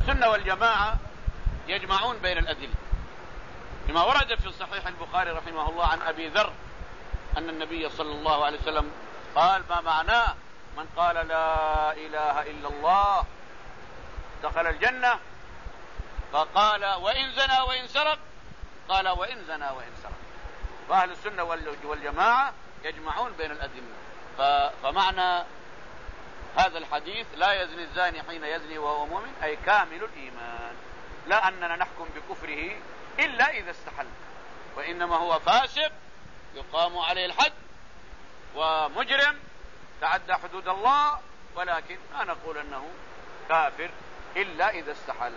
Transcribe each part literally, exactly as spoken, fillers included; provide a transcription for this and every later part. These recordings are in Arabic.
السنة والجماعة يجمعون بين الأدلة، لما ورد في صحيح البخاري رحمه الله عن أبي ذر أن النبي صلى الله عليه وسلم قال: ما معناه من قال لا إله إلا الله دخل الجنة؟ فقال: وإن زنى وإن سرق؟ قال: وإن زنى وإن سرق. فأهل السنة والجماعة يجمعون بين الأدلة. فمعنى هذا الحديث: لا يزني الزاني حين يزني وهو مؤمن، أي كامل الإيمان، لا أننا نحكم بكفره إلا إذا استحل، وإنما هو فاسق يقام عليه الحد ومجرم تعدى حدود الله، ولكن لا نقول أنه كافر إلا إذا استحل.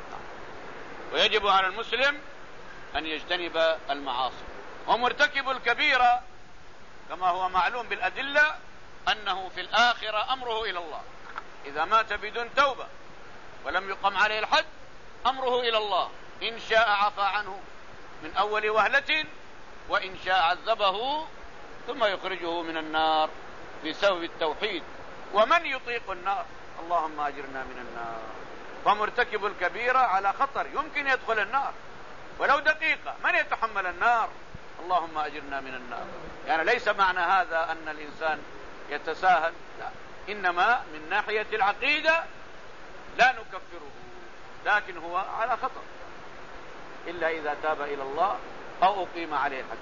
ويجب على المسلم أن يجتنب المعاصي. ومرتكب الكبيرة كما هو معلوم بالأدلة أنه في الآخرة أمره إلى الله، إذا مات بدون توبة ولم يقم عليه الحد أمره إلى الله، إن شاء عفى عنه من أول وهلة، وإن شاء عذبه ثم يخرجه من النار بسبب التوحيد. ومن يطيق النار؟ اللهم أجرنا من النار. فمرتكب الكبيرة على خطر، يمكن يدخل النار ولو دقيقة، من يتحمل النار؟ اللهم أجرنا من النار. يعني ليس معنى هذا أن الإنسان يتساهل، لا، إنما من ناحية العقيدة لا نكفره، لكن هو على خطر إلا إذا تاب إلى الله أو أقيم عليه الحد.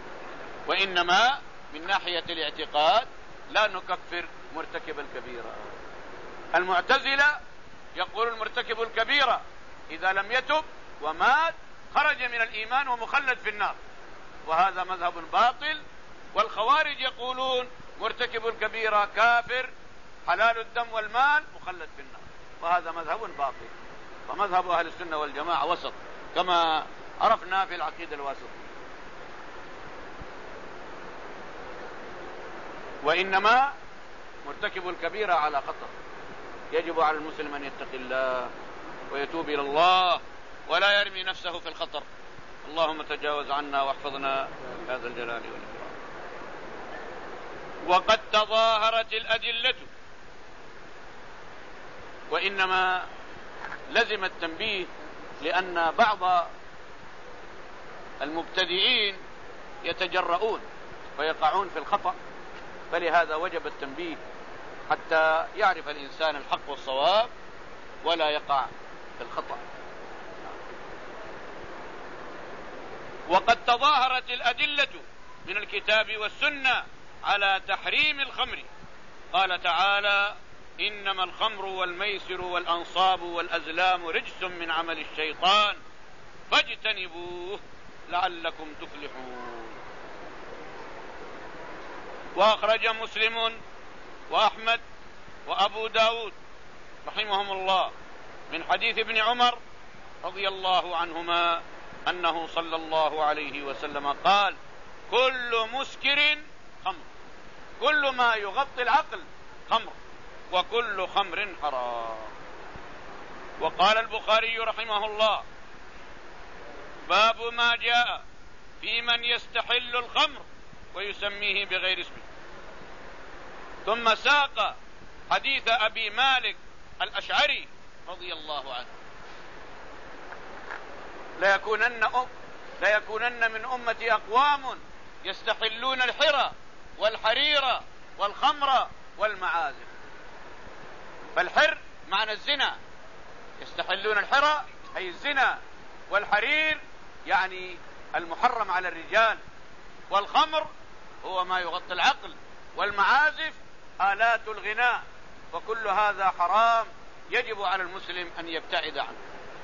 وإنما من ناحية الاعتقاد لا نكفر مرتكب الكبيرة. المعتزلة يقول المرتكب الكبيرة إذا لم يتب ومات خرج من الإيمان ومخلد في النار، وهذا مذهب باطل. والخوارج يقولون مرتكب الكبيرة كافر حلال الدم والمال مخلد في النار، وهذا مذهب باطل. فمذهب أهل السنة والجماعة وسط كما عرفنا في العقيدة الواسطية. وإنما مرتكب الكبيرة على خطر، يجب على المسلم أن يتقي الله ويتوب إلى الله ولا يرمي نفسه في الخطر. اللهم تجاوز عنا واحفظنا هذا الجلال والإكرام. وقد تظاهرت الأدلة، وإنما لزم التنبيه لأن بعض المبتدئين يتجرؤون ويقعون في الخطأ، فلهذا وجب التنبيه حتى يعرف الإنسان الحق والصواب ولا يقع في الخطأ. وقد تظاهرت الأدلة من الكتاب والسنة على تحريم الخمر. قال تعالى: إنما الخمر والميسر والأنصاب والأزلام رجس من عمل الشيطان فاجتنبوه لعلكم تفلحون. وأخرج مسلم وأحمد وأبو داود رحمهم الله من حديث ابن عمر رضي الله عنهما أنه صلى الله عليه وسلم قال: كل مسكر خمر، كل ما يغطي العقل خمر، وكل خمر حرام. وقال البخاري رحمه الله: باب ما جاء في من يستحل الخمر ويسميه بغير اسمه. ثم ساق حديث أبي مالك الأشعري رضي الله عنه: ليكونن, أم ليكونن من أمتي أقوام يستحلون الحرى والحرير والخمر والمعازف. فالحر معنى الزنا، يستحلون الحرى أي الزنا، والحرير يعني المحرم على الرجال، والخمر هو ما يغطي العقل، والمعازف آلات الغناء، فكل هذا حرام يجب على المسلم أن يبتعد عنه.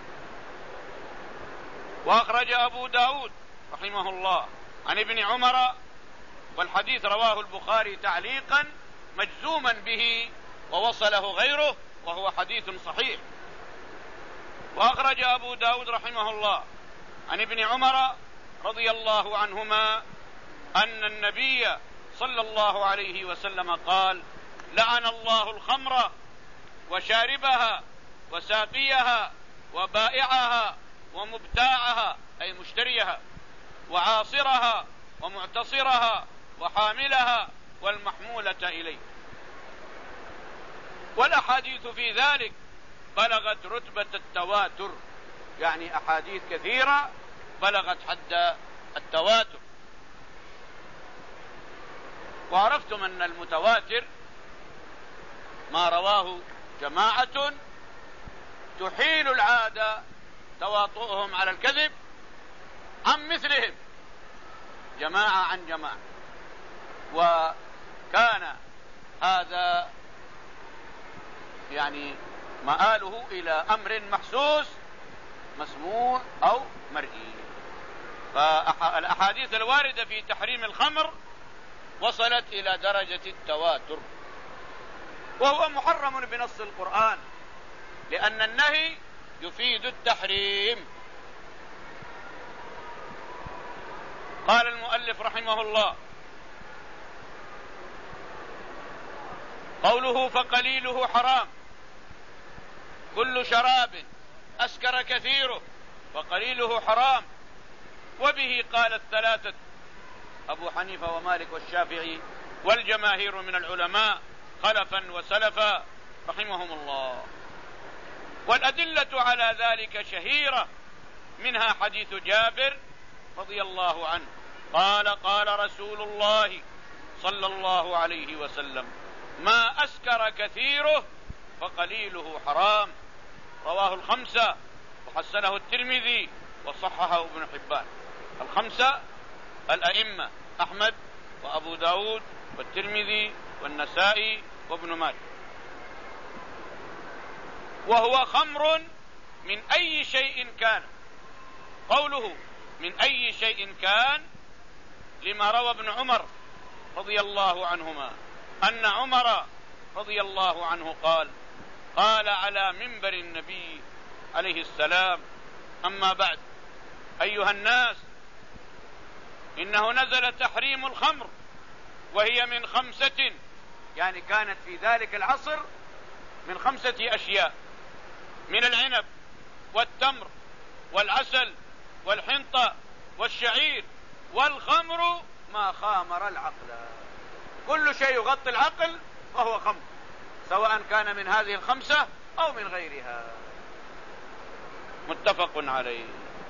وأخرج أبو داود رحمه الله عن ابن عمر، والحديث رواه البخاري تعليقا مجزوما به ووصله غيره، وهو حديث صحيح. وأخرج أبو داود رحمه الله عن ابن عمر رضي الله عنهما أن النبي صلى الله عليه وسلم قال: لعن الله الخمر وشاربها وساقيها وبائعها ومبتاعها أي مشتريها، وعاصرها ومعتصرها وحاملها والمحمولة إليه. والأحاديث في ذلك بلغت رتبة التواتر، يعني أحاديث كثيرة بلغت حد التواتر. وعرفتم أن المتواتر ما رواه جماعة تحيل العادة تواطؤهم على الكذب عن مثلهم، جماعة عن جماعة. وكان هذا يعني مآله إلى أمر محسوس مسموع أو مرئي. فالأحاديث الواردة في تحريم الخمر وصلت إلى درجة التواتر، وهو محرم بنص القرآن، لأن النهي يفيد التحريم. قال المؤلف رحمه الله: قوله فقليله حرام، كل شراب أسكر كثيره فقليله حرام. وبه قال الثلاثة أبو حنيفة ومالك والشافعي والجماهير من العلماء خلفا وسلفا رحمهم الله. والأدلة على ذلك شهيرة، منها حديث جابر رضي الله عنه قال: قال رسول الله صلى الله عليه وسلم: ما أسكر كثيره فقليله حرام. رواه الخمسة وحسنه الترمذي وصححه ابن حبان. الخمسة الأئمة أحمد وأبو داود والترمذي والنسائي وابن ماجه. وهو خمر من أي شيء كان. قوله من أي شيء كان لما روى ابن عمر رضي الله عنهما أن عمر رضي الله عنه قال: قال على منبر النبي عليه السلام: أما بعد أيها الناس، إنه نزل تحريم الخمر وهي من خمسة، يعني كانت في ذلك العصر من خمسة أشياء: من العنب والتمر والعسل والحنطة والشعير، والخمر ما خامر العقل. كل شيء يغطي العقل فهو خمر، سواء كان من هذه الخمسة أو من غيرها. متفق عليه.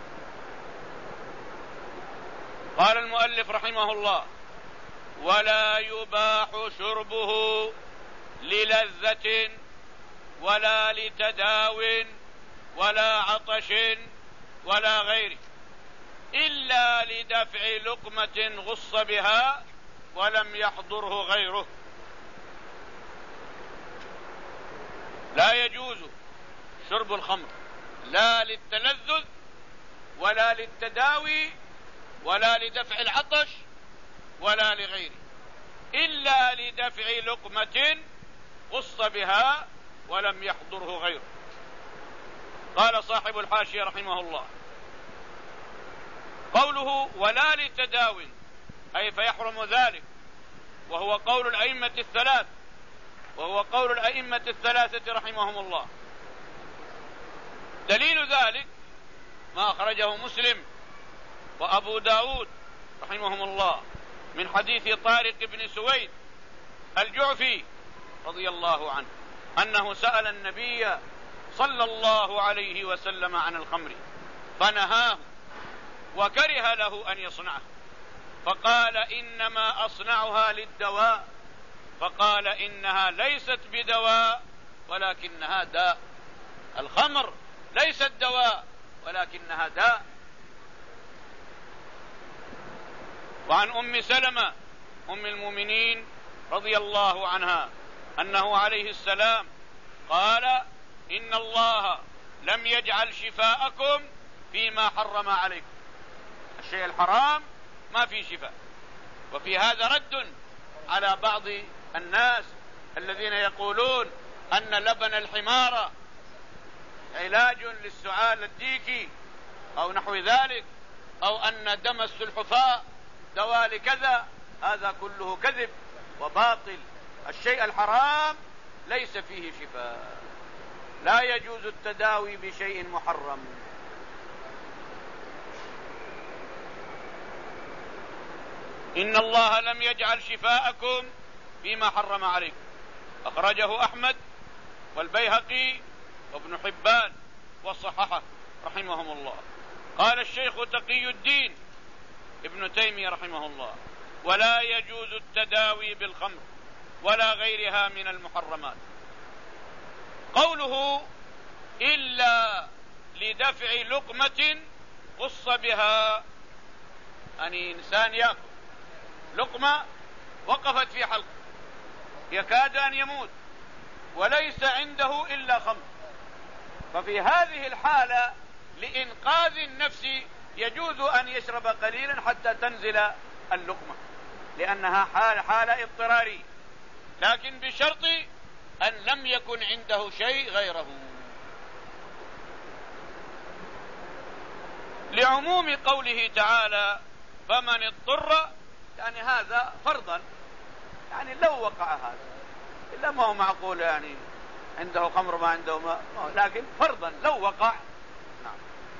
قال المؤلف رحمه الله: ولا يباح شربه للذة ولا لتداو ولا عطش ولا غيره، إلا لدفع لقمة غص بها ولم يحضره غيره. لا يجوز شرب الخمر لا للتلذذ ولا للتداوي ولا لدفع العطش ولا لغيره، إلا لدفع لقمة غص بها ولم يحضره غيره. قال صاحب الحاشية رحمه الله: قوله ولا للتداو أي فيحرم ذلك، وهو قول الأئمة الثلاث وهو قول الأئمة الثلاثة رحمهم الله. دليل ذلك ما أخرجه مسلم وأبو داود رحمهم الله من حديث طارق بن سويد الجعفي رضي الله عنه أنه سأل النبي صلى الله عليه وسلم عن الخمر فنهاه وكره له أن يصنعه، فقال: إنما أصنعها للدواء. فقال: إنها ليست بدواء ولكنها داء. الخمر ليست دواء ولكنها داء. وعن أم سلمة أم المؤمنين رضي الله عنها أنه عليه السلام قال: إن الله لم يجعل شفاءكم فيما حرم عليكم. الشيء الحرام ما في شفاء. وفي هذا رد على بعض الناس الذين يقولون أن لبن الحمار علاج للسعال الديكي أو نحو ذلك، أو أن دم السلحفاء دواء لكذا. هذا كله كذب وباطل. الشيء الحرام ليس فيه شفاء. لا يجوز التداوي بشيء محرم. إن الله لم يجعل شفاءكم فيما حرم عليكم. أخرجه أحمد والبيهقي وابن حبان وصححه رحمهم الله. قال الشيخ تقي الدين ابن تيمية رحمه الله: ولا يجوز التداوي بالخمر ولا غيرها من المحرمات. قوله إلا لدفع لقمة قص بها، يعني إنسان يأكل لقمة وقفت في حلقه يكاد أن يموت وليس عنده إلا خمر، ففي هذه الحالة لإنقاذ النفس يجوز أن يشرب قليلا حتى تنزل اللقمة، لأنها حال حالة اضطرارية، لكن بشرط أن لم يكن عنده شيء غيره. لعموم قوله تعالى: فمن اضطر، يعني هذا فرضا، يعني لو وقع هذا، إلا ما هو معقول يعني عنده خمر ما عنده ما، لكن فرضا لو وقع. نعم.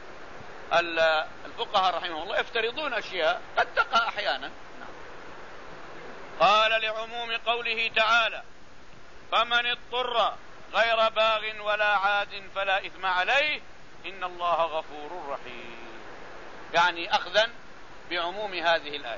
الفقهاء رحمهم الله يفترضون أشياء قد تقع أحيانا. نعم. قال: لعموم قوله تعالى: فمن اضطر غير باغ ولا عاد فلا إثم عليه إن الله غفور رحيم، يعني أخذا بعموم هذه الآية.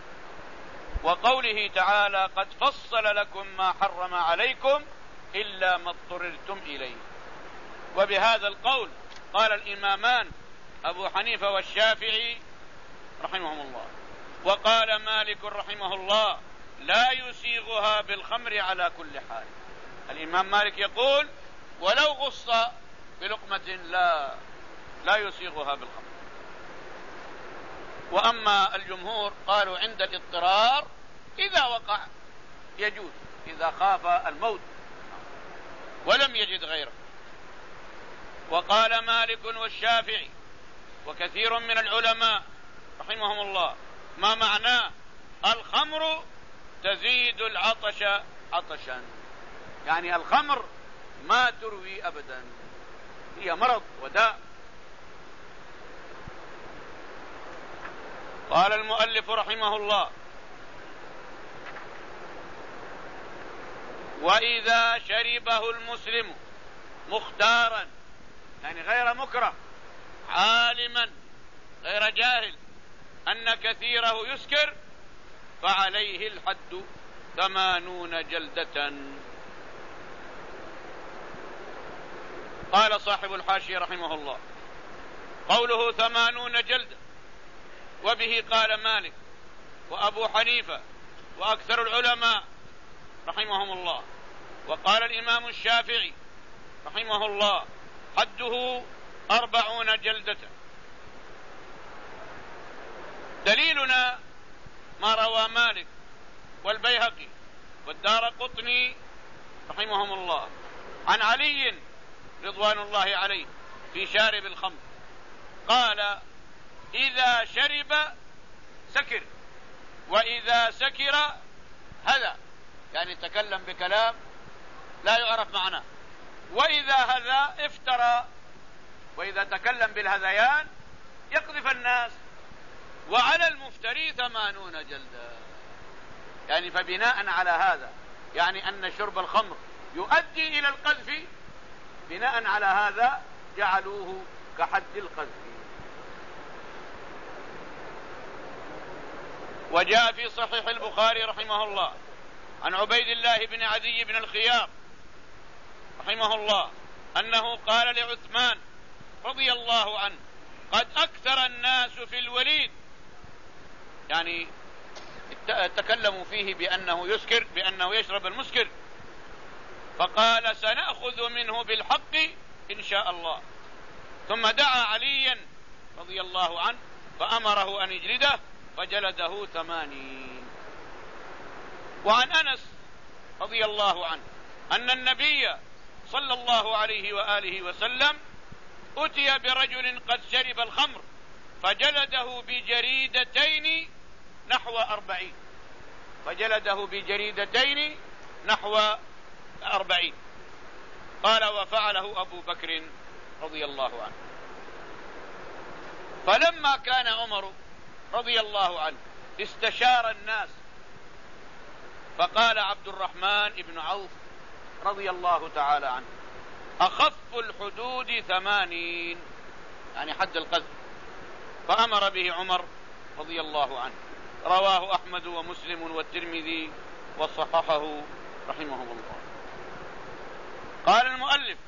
وقوله تعالى: قد فصل لكم ما حرم عليكم إلا ما اضطررتم إليه. وبهذا القول قال الإمامان أبو حنيفة والشافعي رحمهم الله. وقال مالك رحمه الله: لا يسيغها بالخمر على كل حال. الإمام مالك يقول: ولو غص بلقمة لا لا يسيغها بالخمر. وأما الجمهور قالوا عند الاضطرار إذا وقع يجوز، إذا خاف الموت ولم يجد غيره. وقال مالك والشافعي وكثير من العلماء رحمهم الله: ما معناه الخمر تزيد العطش عطشا، يعني الخمر ما تروي أبدا، هي مرض وداء. قال المؤلف رحمه الله: وإذا شربه المسلم مختارا، يعني غير مكره، عالما غير جاهل أن كثيره يسكر، فعليه الحد ثمانون جلدة. قال صاحب الحاشية رحمه الله: قوله ثمانون جلدة، وبه قال مالك وأبو حنيفة وأكثر العلماء رحمهم الله. وقال الإمام الشافعي رحمه الله: حده أربعون جلدة. دليلنا ما روى مالك والبيهقي والدارقطني رحمهم الله عن علي رضوان الله عليه في شارب الخمر، قال: إذا شرب سكر، وإذا سكر هذا، يعني تكلم بكلام لا يعرف معناه، وإذا هذا افترى، وإذا تكلم بالهذيان يقذف الناس، وعلى المفتري ثمانون جلدة. يعني فبناء على هذا، يعني أن شرب الخمر يؤدي إلى القذف، بناء على هذا جعلوه كحد القذف. وجاء في صحيح البخاري رحمه الله عن عبيد الله بن عدي بن الخيار رحمه الله أنه قال لعثمان رضي الله عنه: قد أكثر الناس في الوليد، يعني تكلموا فيه بأنه يسكر، بأنه يشرب المسكر، فقال: سنأخذ منه بالحق إن شاء الله. ثم دعا عليا رضي الله عنه فأمره أن يجلده، فجلده ثمانين. وعن أنس رضي الله عنه أن النبي صلى الله عليه وآله وسلم أتي برجل قد شرب الخمر فجلده بجريدتين نحو أربعين، فجلده بجريدتين نحو أربعين. قال: وفعله أبو بكر رضي الله عنه. فلما كان عمر رضي الله عنه استشار الناس، فقال عبد الرحمن بن عوف رضي الله تعالى عنه: أخف الحدود ثمانين، يعني حد القذف، فأمر به عمر رضي الله عنه. رواه أحمد ومسلم والترمذي وصححه رحمه الله. قال المؤلف: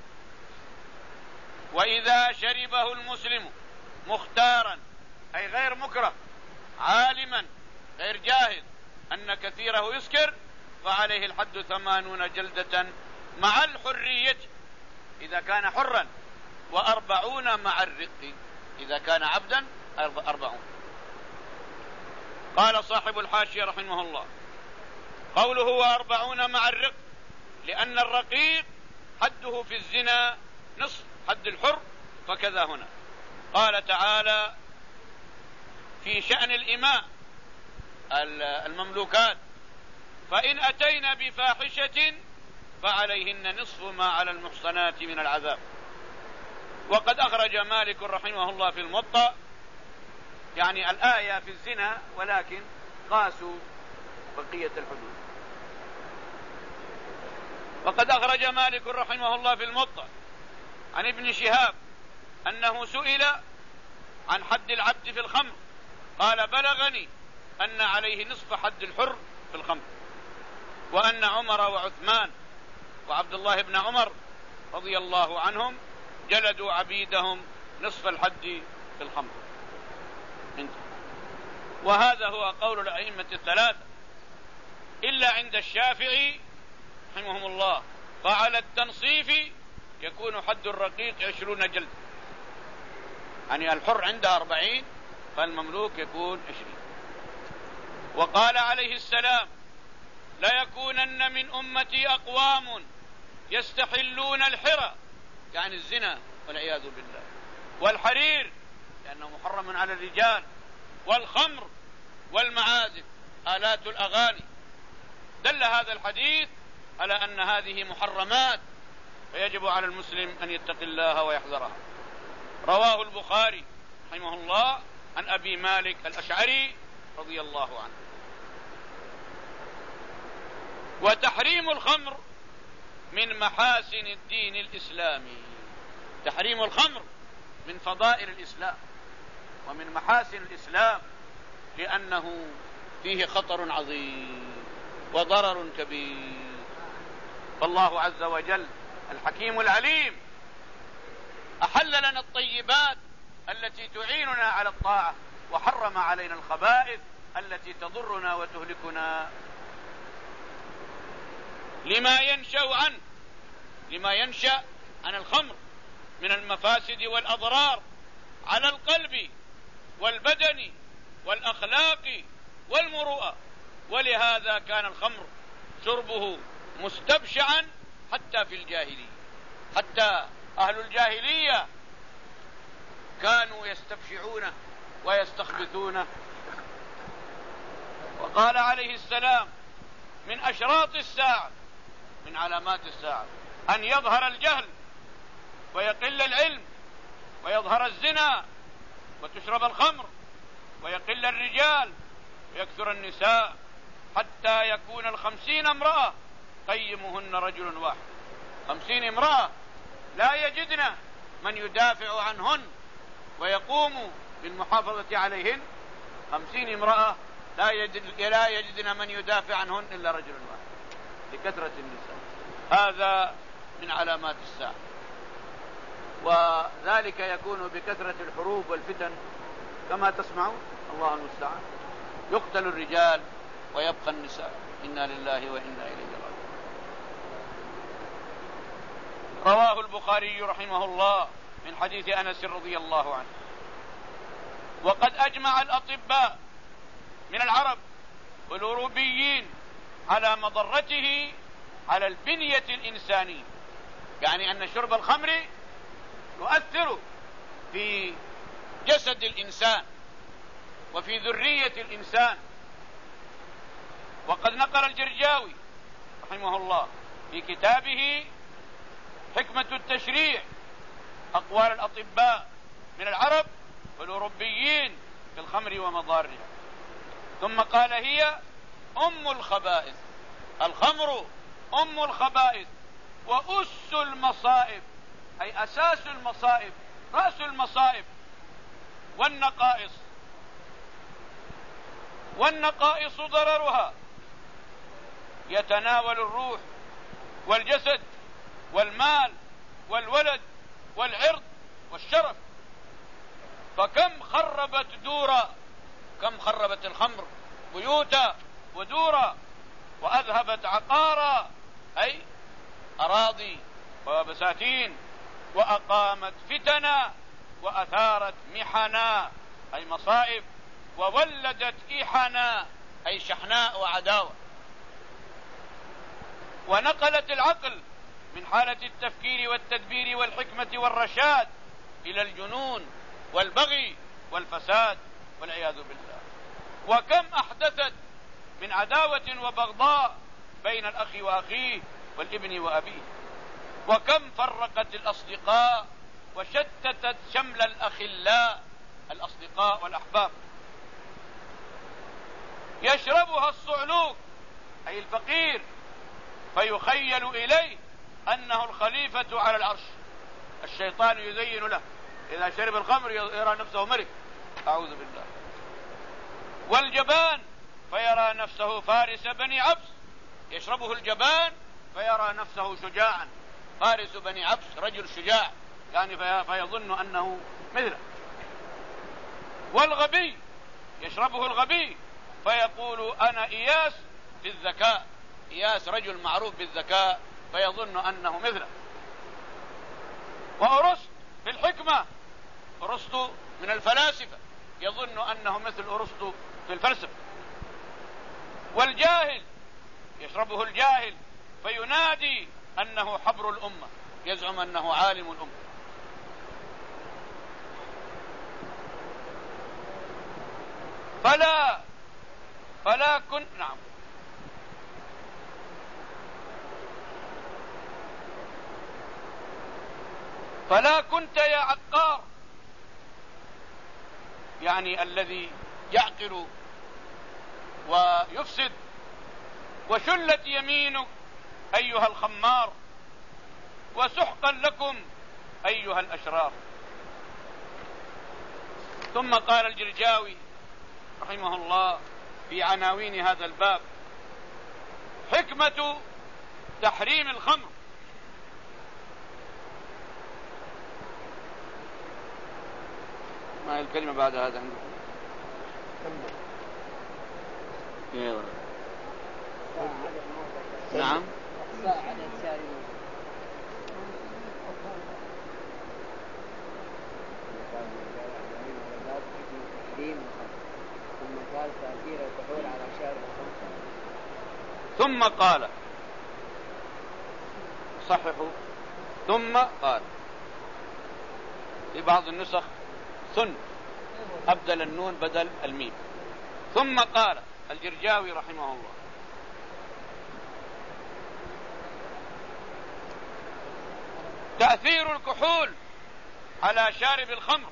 وإذا شربه المسلم مختارا، أي غير مكره، عالما غير جاهل أن كثيره يسكر، فعليه الحد ثمانون جلدة مع الحرية إذا كان حرا، وأربعون مع الرق إذا كان عبدا، أربعون. قال صاحب الحاشية رحمه الله: قوله وأربعون مع الرق، لأن الرقيق حده في الزنا نصف حد الحر، فكذا هنا. قال تعالى في شأن الإماء المملوكات: فإن أتينا بفاحشة فعليهن نصف ما على المحصنات من العذاب. وقد أخرج مالك رحمه الله في الموطأ يعني الآية في الزنا، ولكن قاسوا بقية الحدود. وقد أخرج مالك رحمه الله في الموطأ عن ابن شهاب أنه سئل عن حد العبد في الخمر، قال: بلغني أن عليه نصف حد الحر في الخمر، وأن عمر وعثمان وعبد الله بن عمر رضي الله عنهم جلدوا عبيدهم نصف الحد في الخمر. وهذا هو قول الأئمة الثلاثة، إلا عند الشافعي رحمهم الله، فعلى التنصيف يكون حد الرقيق عشرون جلد، يعني الحر عنده أربعين، فالمملوك يكون عشرين. وقال عليه السلام: لا يكونن من أمتي أقوام يستحلون الحرى، يعني الزنا والعياذ بالله، والحرير لأنه محرم على الرجال، والخمر والمعازف آلات الأغاني. دل هذا الحديث على أن هذه محرمات، فيجب على المسلم أن يتقي الله ويحذرها. رواه البخاري رحمه الله عن أبي مالك الأشعري رضي الله عنه. وتحريم الخمر من محاسن الدين الإسلامي، تحريم الخمر من فضائل الإسلام ومن محاسن الإسلام، لأنه فيه خطر عظيم وضرر كبير. فالله عز وجل الحكيم العليم أحل لنا الطيبات التي تعيننا على الطاعة، وحرم علينا الخبائث التي تضرنا وتهلكنا، لما ينشأ عنه لما ينشأ عن الخمر من المفاسد والأضرار على القلب والبدن والأخلاق والمروءة. ولهذا كان الخمر شربه مستبشعا حتى في الجاهلية، حتى أهل الجاهلية كانوا يستبشعونه ويستخبثونه. وقال عليه السلام: من أشراط الساعة، من علامات الساعة، أن يظهر الجهل ويقل العلم، ويظهر الزنا وتشرب الخمر، ويقل الرجال ويكثر النساء، حتى يكون الخمسين امرأة قيمهن رجل واحد. خمسين امرأة لا يجدن من يدافع عنهن ويقوم بالمحافظة عليهن، خمسين امرأة لا, يجد لا يجدن من يدافع عنهن إلا رجل واحد لكثرة النساء. هذا من علامات الساعة، وذلك يكون بكثرة الحروب والفتن كما تسمعون، الله المستعان. يقتل الرجال ويبقى النساء، إنا لله وإنا إليه راجعون. رواه البخاري رحمه الله من حديث أنس رضي الله عنه. وقد أجمع الأطباء من العرب والأوروبيين على مضرته على البنية الإنسانية، يعني أن شرب الخمر يؤثر في جسد الإنسان وفي ذرية الإنسان. وقد نقل الجرجاوي رحمه الله في كتابه حكمة التشريع أقوال الأطباء من العرب والأوروبيين في الخمر ومضارها، ثم قال: هي أم الخبائث، الخمر أم الخبائث وأس المصائب أي أساس المصائب، رأس المصائب والنقائص. والنقائص ضررها يتناول الروح والجسد والمال والولد والعرض والشرف. فكم خربت دورا، كم خربت الخمر بيوتا ودورا، وأذهبت عقارا أي أراضي وبساتين، وأقامت فتنا، وأثارت محنا أي مصائب، وولدت إحنا أي شحناء وعداوة، ونقلت العقل من حالة التفكير والتدبير والحكمة والرشاد إلى الجنون والبغي والفساد والعياذ بالله. وكم أحدثت من عداوة وبغضاء بين الأخ وأخيه والابن وأبيه، وكم فرقت الأصدقاء وشتتت شمل الأخلاء الأصدقاء والأحباب. يشربها الصعلوك أي الفقير فيخيل إليه أنه الخليفة على العرش، الشيطان يزين له إذا شرب الخمر يرى نفسه ملك، أعوذ بالله. والجبان فيرى نفسه فارس بني عبس، يشربه الجبان فيرى نفسه شجاعا، فارس بني عبس رجل شجاع يعني فيظن أنه مثله. والغبي يشربه الغبي فيقول أنا إياس في الذكاء، إياس رجل معروف بالذكاء فيظن أنه مثله. وأرسط في الحكمة، أرسطو من الفلاسفة يظن أنه مثل أرسطو في الفلسفة. والجاهل يشربه الجاهل فينادي أنه حبر الأمة، يزعم أنه عالم الأمة. فلا فلا كن نعم فلا كنت يا عقار يعني الذي يعقل ويفسد، وشلت يمينك أيها الخمار، وسحقا لكم أيها الأشرار. ثم قال الجرجاوي رحمه الله في عناوين هذا الباب: حكمة تحريم الخمر. ما هي الكلمة بعد هذا عندكم؟ نعم. ثم قال صححوا ثم قال، في بعض النسخ ثن أبدل النون بدل الميم. ثم قال الجرجاوي رحمه الله: تأثير الكحول على شارب الخمر.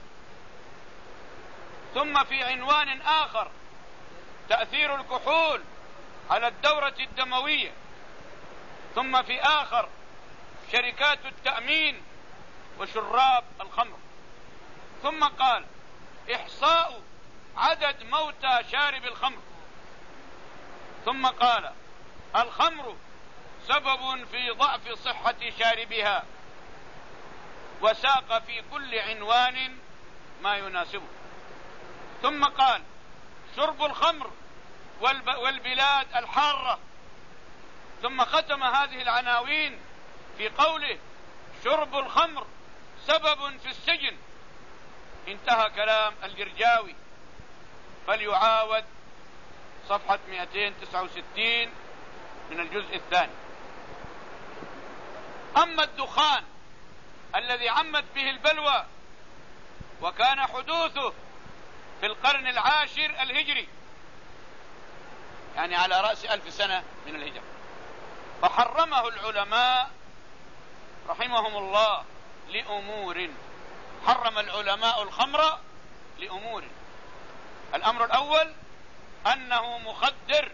ثم في عنوان آخر: تأثير الكحول على الدورة الدموية. ثم في آخر: شركات التأمين وشراب الخمر. ثم قال: إحصاء عدد موتى شارب الخمر. ثم قال: الخمر سبب في ضعف صحة شاربها. وساق في كل عنوان ما يناسبه. ثم قال: شرب الخمر والبلاد الحارة. ثم ختم هذه العناوين في قوله: شرب الخمر سبب في السجن. انتهى كلام الجرجاوي، فليعاود صفحة مئتين وتسعة وستين من الجزء الثاني. أما الدخان الذي عمت به البلوى وكان حدوثه في القرن العاشر الهجري، يعني على رأس ألف سنة من الهجرة، فحرمه العلماء رحمهم الله لأمور. حرم العلماء الخمر لأمور: الأمر الأول أنه مخدر،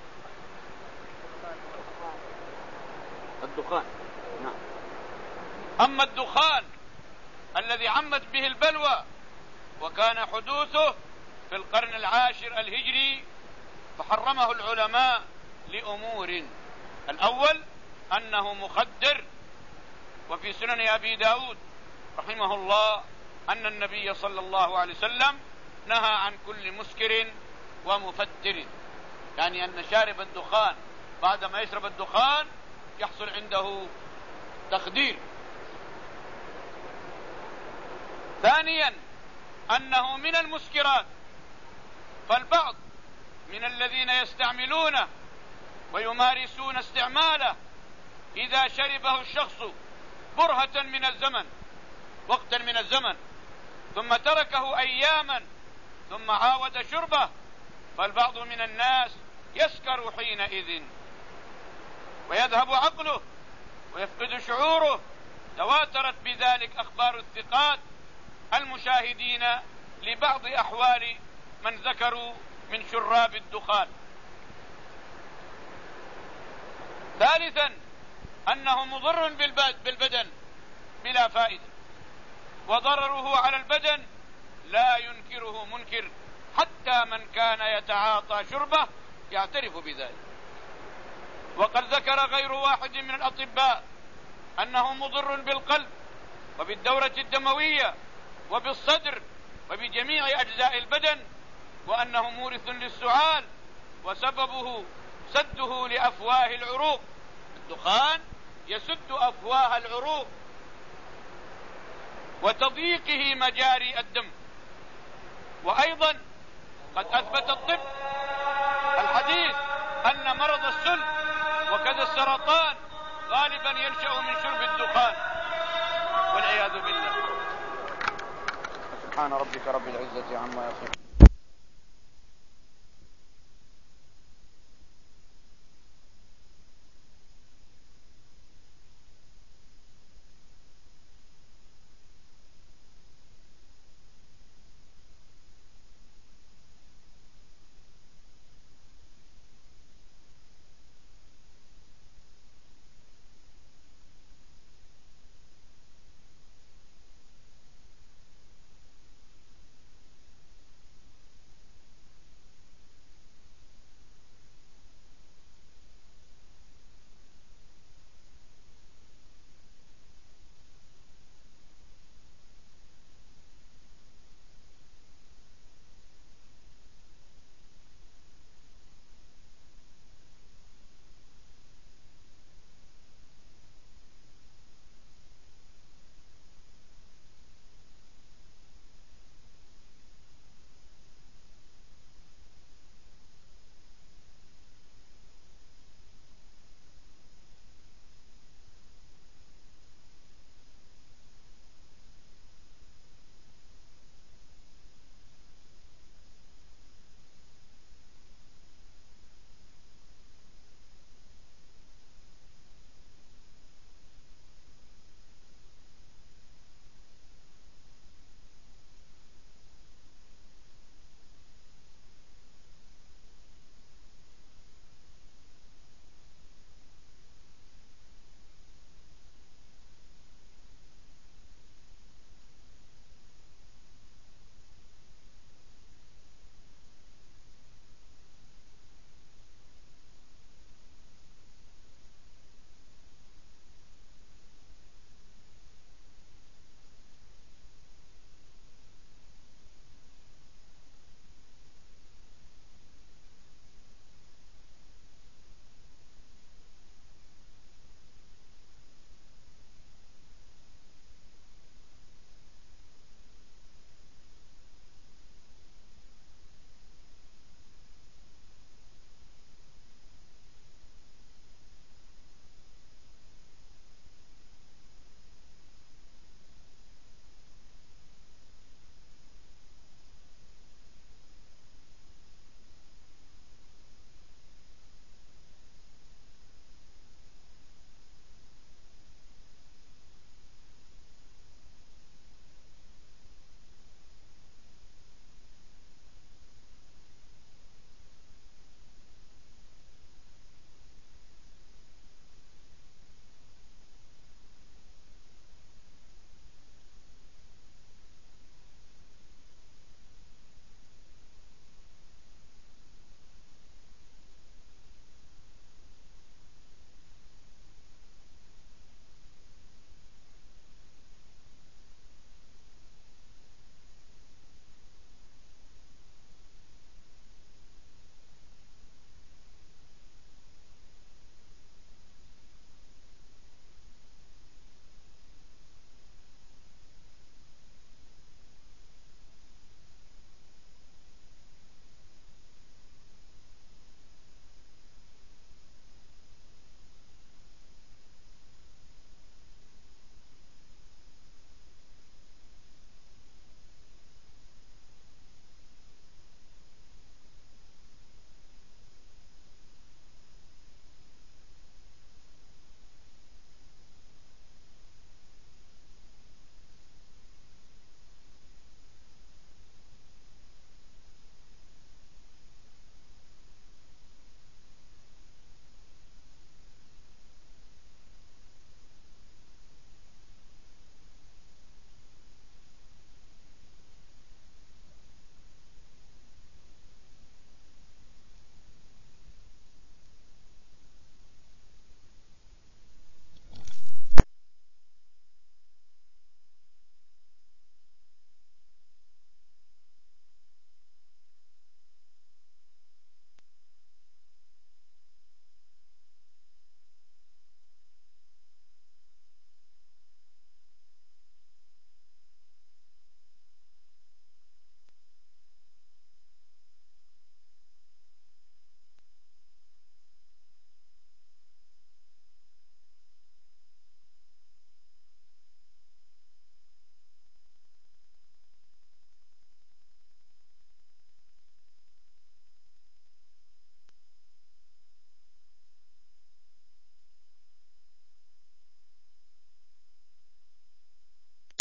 الدخان، نعم، أما الدخان الذي عمت به البلوى وكان حدوثه في القرن العاشر الهجري فحرمه العلماء لأمور: الأول أنه مخدر، وفي سنن أبي داود رحمه الله أن النبي صلى الله عليه وسلم نهى عن كل مسكر ومفتر، يعني أن شارب الدخان بعدما يشرب الدخان يحصل عنده تخدير. ثانيا أنه من المسكرات، فالبعض من الذين يستعملونه ويمارسون استعماله إذا شربه الشخص برهة من الزمن، وقتا من الزمن، ثم تركه أياما ثم عاود شربه، فالبعض من الناس يسكر حينئذ ويذهب عقله ويفقد شعوره. تواترت بذلك أخبار الثقات المشاهدين لبعض أحوال من ذكروا من شراب الدخان. ثالثا أنه مضر بالبدن بلا فائدة، وضرره على البدن لا ينكره منكر، حتى من كان يتعاطى شربه يعترف بذلك. وقد ذكر غير واحد من الأطباء أنه مضر بالقلب وبالدورة الدموية وبالصدر وبجميع أجزاء البدن، وأنه مورث للسعال، وسببه سده لأفواه العروق. الدخان يسد أفواه العروق وتضييقه مجاري الدم. وأيضا قد أثبت الطب الحديث أن مرض السل وكذا السرطان غالبا ينشأ من شرب الدخان، والعياذ بالله. سبحان ربك رب العزة عما يصفون.